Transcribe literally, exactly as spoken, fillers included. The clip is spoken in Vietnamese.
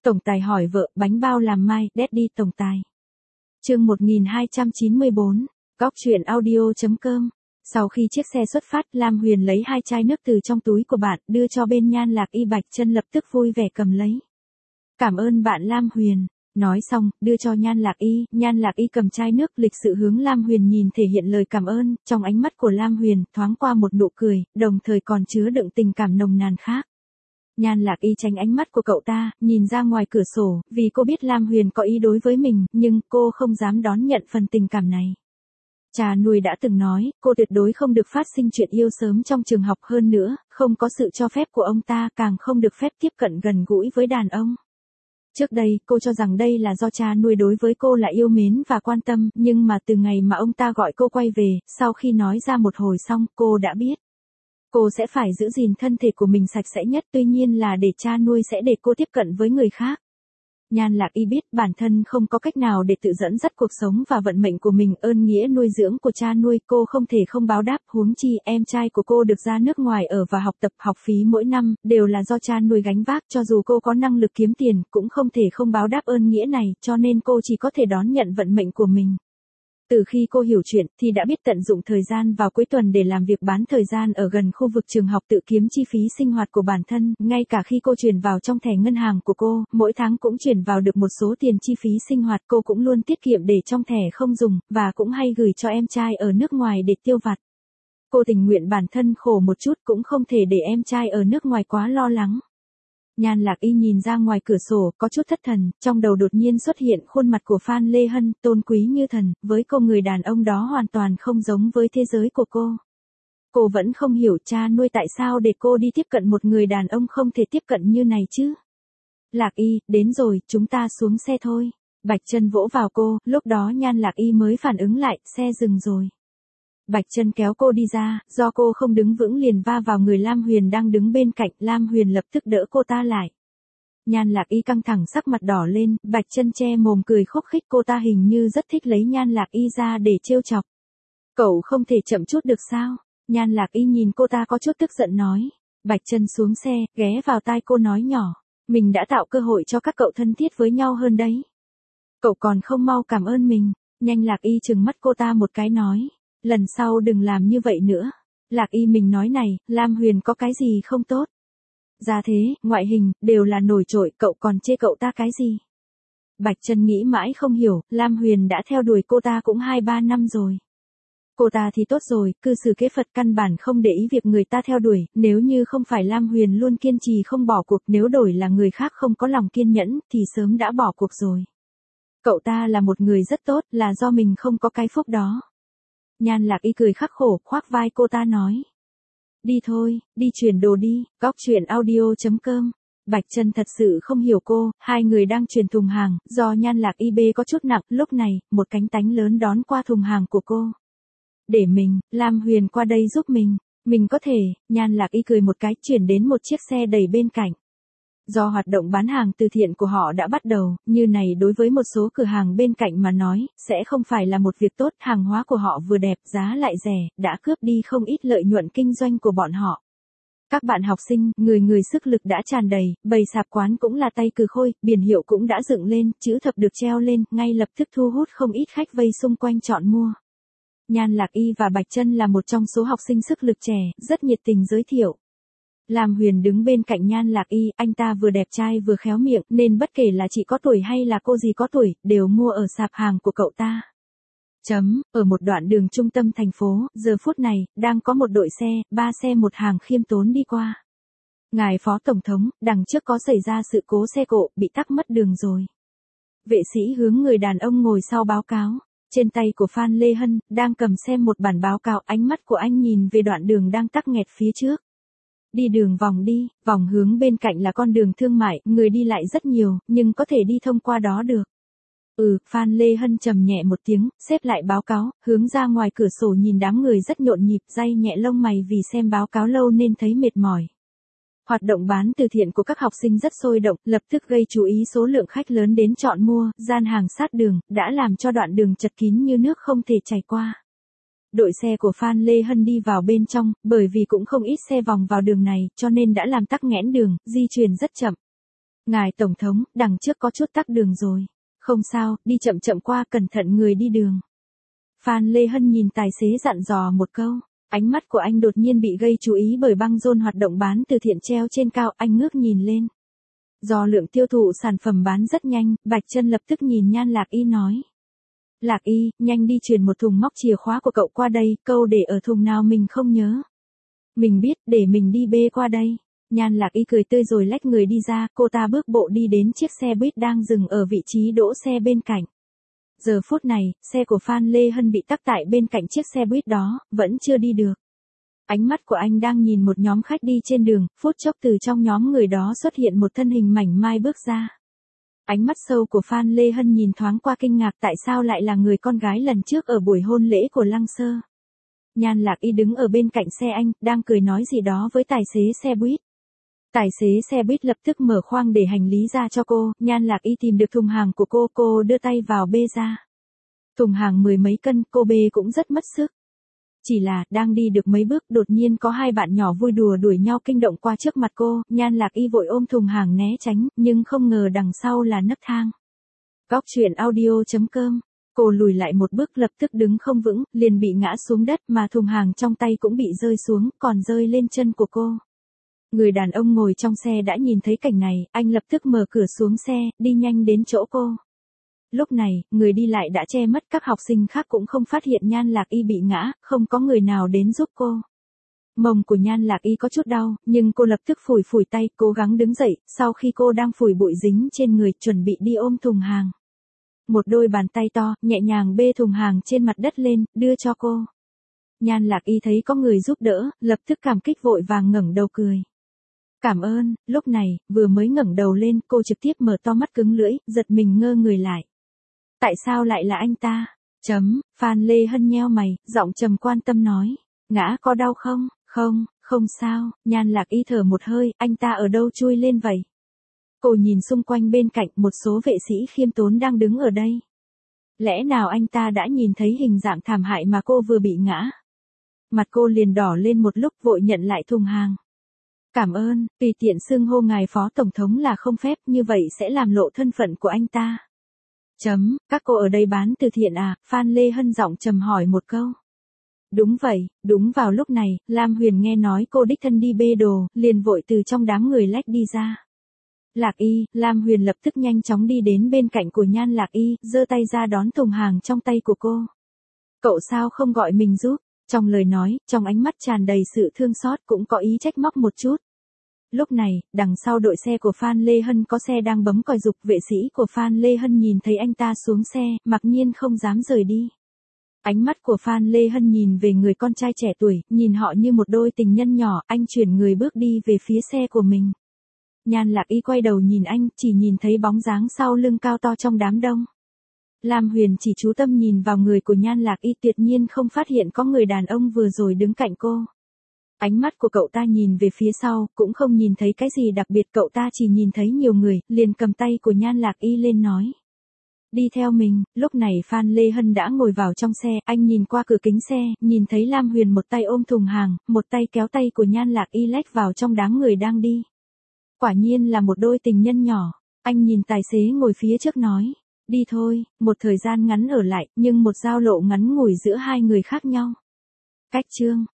Tổng tài hỏi vợ, bánh bao làm mai, Daddy tổng tài. Chương một nghìn hai trăm chín mươi bốn, góc truyện audio chấm com. Sau khi chiếc xe xuất phát, Lam Huyền lấy hai chai nước từ trong túi của bạn, đưa cho bên Nhan Lạc Y. Bạch Chân lập tức vui vẻ cầm lấy. Cảm ơn bạn Lam Huyền. Nói xong, đưa cho Nhan Lạc Y, Nhan Lạc Y cầm chai nước lịch sự hướng Lam Huyền nhìn thể hiện lời cảm ơn, trong ánh mắt của Lam Huyền thoáng qua một nụ cười, đồng thời còn chứa đựng tình cảm nồng nàn khác. Nhan Lạc Y tránh ánh mắt của cậu ta, nhìn ra ngoài cửa sổ, vì cô biết Lam Huyền có ý đối với mình, nhưng cô không dám đón nhận phần tình cảm này. Cha nuôi đã từng nói, cô tuyệt đối không được phát sinh chuyện yêu sớm trong trường học, hơn nữa, không có sự cho phép của ông ta, càng không được phép tiếp cận gần gũi với đàn ông. Trước đây, cô cho rằng đây là do cha nuôi đối với cô là yêu mến và quan tâm, nhưng mà từ ngày mà ông ta gọi cô quay về, sau khi nói ra một hồi xong, cô đã biết. Cô sẽ phải giữ gìn thân thể của mình sạch sẽ nhất, tuy nhiên là để cha nuôi sẽ để cô tiếp cận với người khác. Nhan Lạc Y biết bản thân không có cách nào để tự dẫn dắt cuộc sống và vận mệnh của mình, ơn nghĩa nuôi dưỡng của cha nuôi cô không thể không báo đáp, huống chi em trai của cô được ra nước ngoài ở và học tập, học phí mỗi năm, đều là do cha nuôi gánh vác, cho dù cô có năng lực kiếm tiền, cũng không thể không báo đáp ơn nghĩa này, cho nên cô chỉ có thể đón nhận vận mệnh của mình. Từ khi cô hiểu chuyện, thì đã biết tận dụng thời gian vào cuối tuần để làm việc bán thời gian ở gần khu vực trường học, tự kiếm chi phí sinh hoạt của bản thân, ngay cả khi cô chuyển vào trong thẻ ngân hàng của cô, mỗi tháng cũng chuyển vào được một số tiền chi phí sinh hoạt, cô cũng luôn tiết kiệm để trong thẻ không dùng, và cũng hay gửi cho em trai ở nước ngoài để tiêu vặt. Cô tình nguyện bản thân khổ một chút, cũng không thể để em trai ở nước ngoài quá lo lắng. Nhan Lạc Y nhìn ra ngoài cửa sổ, có chút thất thần, trong đầu đột nhiên xuất hiện khuôn mặt của Phan Lê Hân, tôn quý như thần, với cô người đàn ông đó hoàn toàn không giống với thế giới của cô. Cô vẫn không hiểu cha nuôi tại sao để cô đi tiếp cận một người đàn ông không thể tiếp cận như này chứ. Lạc Y, đến rồi, chúng ta xuống xe thôi. Bạch Chân vỗ vào cô, lúc đó Nhan Lạc Y mới phản ứng lại, xe dừng rồi. Bạch Chân kéo cô đi ra, do cô không đứng vững liền va vào người Lam Huyền đang đứng bên cạnh, Lam Huyền lập tức đỡ cô ta lại. Nhan Lạc Y căng thẳng sắc mặt đỏ lên, Bạch Chân che mồm cười khúc khích, cô ta hình như rất thích lấy Nhan Lạc Y ra để trêu chọc. Cậu không thể chậm chút được sao? Nhan Lạc Y nhìn cô ta có chút tức giận nói. Bạch Chân xuống xe, ghé vào tai cô nói nhỏ, mình đã tạo cơ hội cho các cậu thân thiết với nhau hơn đấy. Cậu còn không mau cảm ơn mình. Nhan Lạc Y trừng mắt cô ta một cái nói. Lần sau đừng làm như vậy nữa. Lạc Y mình nói này, Lam Huyền có cái gì không tốt? Gia thế, ngoại hình, đều là nổi trội, cậu còn chê cậu ta cái gì? Bạch Chân nghĩ mãi không hiểu, Lam Huyền đã theo đuổi cô ta cũng hai ba năm rồi. Cô ta thì tốt rồi, cư xử kế Phật căn bản không để ý việc người ta theo đuổi, nếu như không phải Lam Huyền luôn kiên trì không bỏ cuộc, nếu đổi là người khác không có lòng kiên nhẫn, thì sớm đã bỏ cuộc rồi. Cậu ta là một người rất tốt, là do mình không có cái phúc đó. Nhan Lạc Y cười khắc khổ, khoác vai cô ta nói. Đi thôi, đi chuyển đồ đi, góc truyện audio chấm com. Bạch Chân thật sự không hiểu cô, hai người đang chuyển thùng hàng, do Nhan Lạc Y bê có chút nặng, lúc này, một cánh tánh lớn đón qua thùng hàng của cô. Để mình, Lam Huyền qua đây giúp mình, mình có thể, Nhan Lạc Y cười một cái, chuyển đến một chiếc xe đầy bên cạnh. Do hoạt động bán hàng từ thiện của họ đã bắt đầu, như này đối với một số cửa hàng bên cạnh mà nói, sẽ không phải là một việc tốt, hàng hóa của họ vừa đẹp, giá lại rẻ, đã cướp đi không ít lợi nhuận kinh doanh của bọn họ. Các bạn học sinh, người người sức lực đã tràn đầy, bầy sạp quán cũng là tay cừ khôi, biển hiệu cũng đã dựng lên, chữ thập được treo lên, ngay lập tức thu hút không ít khách vây xung quanh chọn mua. Nhan Lạc Y và Bạch Chân là một trong số học sinh sức lực trẻ, rất nhiệt tình giới thiệu. Lam Huyền đứng bên cạnh Nhan Lạc Y, anh ta vừa đẹp trai vừa khéo miệng, nên bất kể là chị có tuổi hay là cô gì có tuổi, đều mua ở sạp hàng của cậu ta. Chấm, ở một đoạn đường trung tâm thành phố, giờ phút này, đang có một đội xe, ba xe một hàng khiêm tốn đi qua. Ngài Phó Tổng thống, đằng trước có xảy ra sự cố xe cộ, bị tắc mất đường rồi. Vệ sĩ hướng người đàn ông ngồi sau báo cáo. Trên tay của Phan Lê Hân, đang cầm xem một bản báo cáo, ánh mắt của anh nhìn về đoạn đường đang tắc nghẹt phía trước. Đi đường vòng đi, vòng hướng bên cạnh là con đường thương mại, người đi lại rất nhiều, nhưng có thể đi thông qua đó được. Ừ, Phan Lê Hân trầm nhẹ một tiếng, xếp lại báo cáo, hướng ra ngoài cửa sổ nhìn đám người rất nhộn nhịp, day nhẹ lông mày vì xem báo cáo lâu nên thấy mệt mỏi. Hoạt động bán từ thiện của các học sinh rất sôi động, lập tức gây chú ý số lượng khách lớn đến chọn mua, gian hàng sát đường, đã làm cho đoạn đường chật kín như nước không thể chảy qua. Đội xe của Phan Lê Hân đi vào bên trong, bởi vì cũng không ít xe vòng vào đường này, cho nên đã làm tắc nghẽn đường, di chuyển rất chậm. Ngài Tổng thống, đằng trước có chút tắc đường rồi. Không sao, đi chậm chậm qua, cẩn thận người đi đường. Phan Lê Hân nhìn tài xế dặn dò một câu. Ánh mắt của anh đột nhiên bị gây chú ý bởi băng rôn hoạt động bán từ thiện treo trên cao, anh ngước nhìn lên. Do lượng tiêu thụ sản phẩm bán rất nhanh, Bạch Chân lập tức nhìn Nhan Lạc Y nói. Lạc Y, nhanh đi truyền một thùng móc chìa khóa của cậu qua đây, câu để ở thùng nào mình không nhớ. Mình biết, để mình đi bê qua đây. Nhan Lạc Y cười tươi rồi lách người đi ra, cô ta bước bộ đi đến chiếc xe buýt đang dừng ở vị trí đỗ xe bên cạnh. Giờ phút này, xe của Phan Lê Hân bị tắc tại bên cạnh chiếc xe buýt đó, vẫn chưa đi được. Ánh mắt của anh đang nhìn một nhóm khách đi trên đường, phút chốc từ trong nhóm người đó xuất hiện một thân hình mảnh mai bước ra. Ánh mắt sâu của Phan Lê Hân nhìn thoáng qua kinh ngạc tại sao lại là người con gái lần trước ở buổi hôn lễ của Lăng Sơ. Nhan Lạc Y đứng ở bên cạnh xe anh, đang cười nói gì đó với tài xế xe buýt. Tài xế xe buýt lập tức mở khoang để hành lý ra cho cô, Nhan Lạc Y tìm được thùng hàng của cô, cô đưa tay vào bê ra. Thùng hàng mười mấy cân, cô bê cũng rất mất sức. Chỉ là, đang đi được mấy bước, đột nhiên có hai bạn nhỏ vui đùa đuổi nhau kinh động qua trước mặt cô, Nhan Lạc Y vội ôm thùng hàng né tránh, nhưng không ngờ đằng sau là nấc thang. Góc truyện audio chấm com. Cô lùi lại một bước lập tức đứng không vững, liền bị ngã xuống đất mà thùng hàng trong tay cũng bị rơi xuống, còn rơi lên chân của cô. Người đàn ông ngồi trong xe đã nhìn thấy cảnh này, anh lập tức mở cửa xuống xe, đi nhanh đến chỗ cô. Lúc này, người đi lại đã che mất, các học sinh khác cũng không phát hiện Nhan Lạc Y bị ngã, không có người nào đến giúp cô. Mông của Nhan Lạc Y có chút đau, nhưng cô lập tức phủi phủi tay, cố gắng đứng dậy, sau khi cô đang phủi bụi dính trên người, chuẩn bị đi ôm thùng hàng. Một đôi bàn tay to, nhẹ nhàng bê thùng hàng trên mặt đất lên, đưa cho cô. Nhan Lạc Y thấy có người giúp đỡ, lập tức cảm kích vội vàng ngẩng đầu cười. Cảm ơn, lúc này, vừa mới ngẩng đầu lên, cô trực tiếp mở to mắt cứng lưỡi, giật mình ngơ người lại. Tại sao lại là anh ta? Chấm, Phan Lê Hân nheo mày, giọng trầm quan tâm nói. Ngã có đau không? Không, không sao, Nhan Lạc Y thở một hơi, anh ta ở đâu chui lên vậy? Cô nhìn xung quanh bên cạnh, một số vệ sĩ khiêm tốn đang đứng ở đây. Lẽ nào anh ta đã nhìn thấy hình dạng thảm hại mà cô vừa bị ngã? Mặt cô liền đỏ lên một lúc, vội nhận lại thùng hàng. Cảm ơn, tùy tiện xưng hô ngài phó tổng thống là không phép, như vậy sẽ làm lộ thân phận của anh ta. Chấm, các cô ở đây bán từ thiện à? Phan Lê Hân giọng trầm hỏi một câu. Đúng vậy, đúng vào lúc này, Lam Huyền nghe nói cô đích thân đi bê đồ, liền vội từ trong đám người lách đi ra. Lạc Y, Lam Huyền lập tức nhanh chóng đi đến bên cạnh của Nhan Lạc Y, giơ tay ra đón thùng hàng trong tay của cô. Cậu sao không gọi mình giúp? Trong lời nói, trong ánh mắt tràn đầy sự thương xót cũng có ý trách móc một chút. Lúc này, đằng sau đội xe của Phan Lê Hân có xe đang bấm còi giục, vệ sĩ của Phan Lê Hân nhìn thấy anh ta xuống xe, mặc nhiên không dám rời đi. Ánh mắt của Phan Lê Hân nhìn về người con trai trẻ tuổi, nhìn họ như một đôi tình nhân nhỏ, anh chuyển người bước đi về phía xe của mình. Nhan Lạc Y quay đầu nhìn anh, chỉ nhìn thấy bóng dáng sau lưng cao to trong đám đông. Lam Huyền chỉ chú tâm nhìn vào người của Nhan Lạc Y, tuyệt nhiên không phát hiện có người đàn ông vừa rồi đứng cạnh cô. Ánh mắt của cậu ta nhìn về phía sau, cũng không nhìn thấy cái gì đặc biệt, cậu ta chỉ nhìn thấy nhiều người, liền cầm tay của Nhan Lạc Y lên nói. Đi theo mình. Lúc này Phan Lê Hân đã ngồi vào trong xe, anh nhìn qua cửa kính xe, nhìn thấy Lam Huyền một tay ôm thùng hàng, một tay kéo tay của Nhan Lạc Y lách vào trong đám người đang đi. Quả nhiên là một đôi tình nhân nhỏ, anh nhìn tài xế ngồi phía trước nói. Đi thôi, một thời gian ngắn ở lại, nhưng một giao lộ ngắn ngủi giữa hai người khác nhau. Cách chương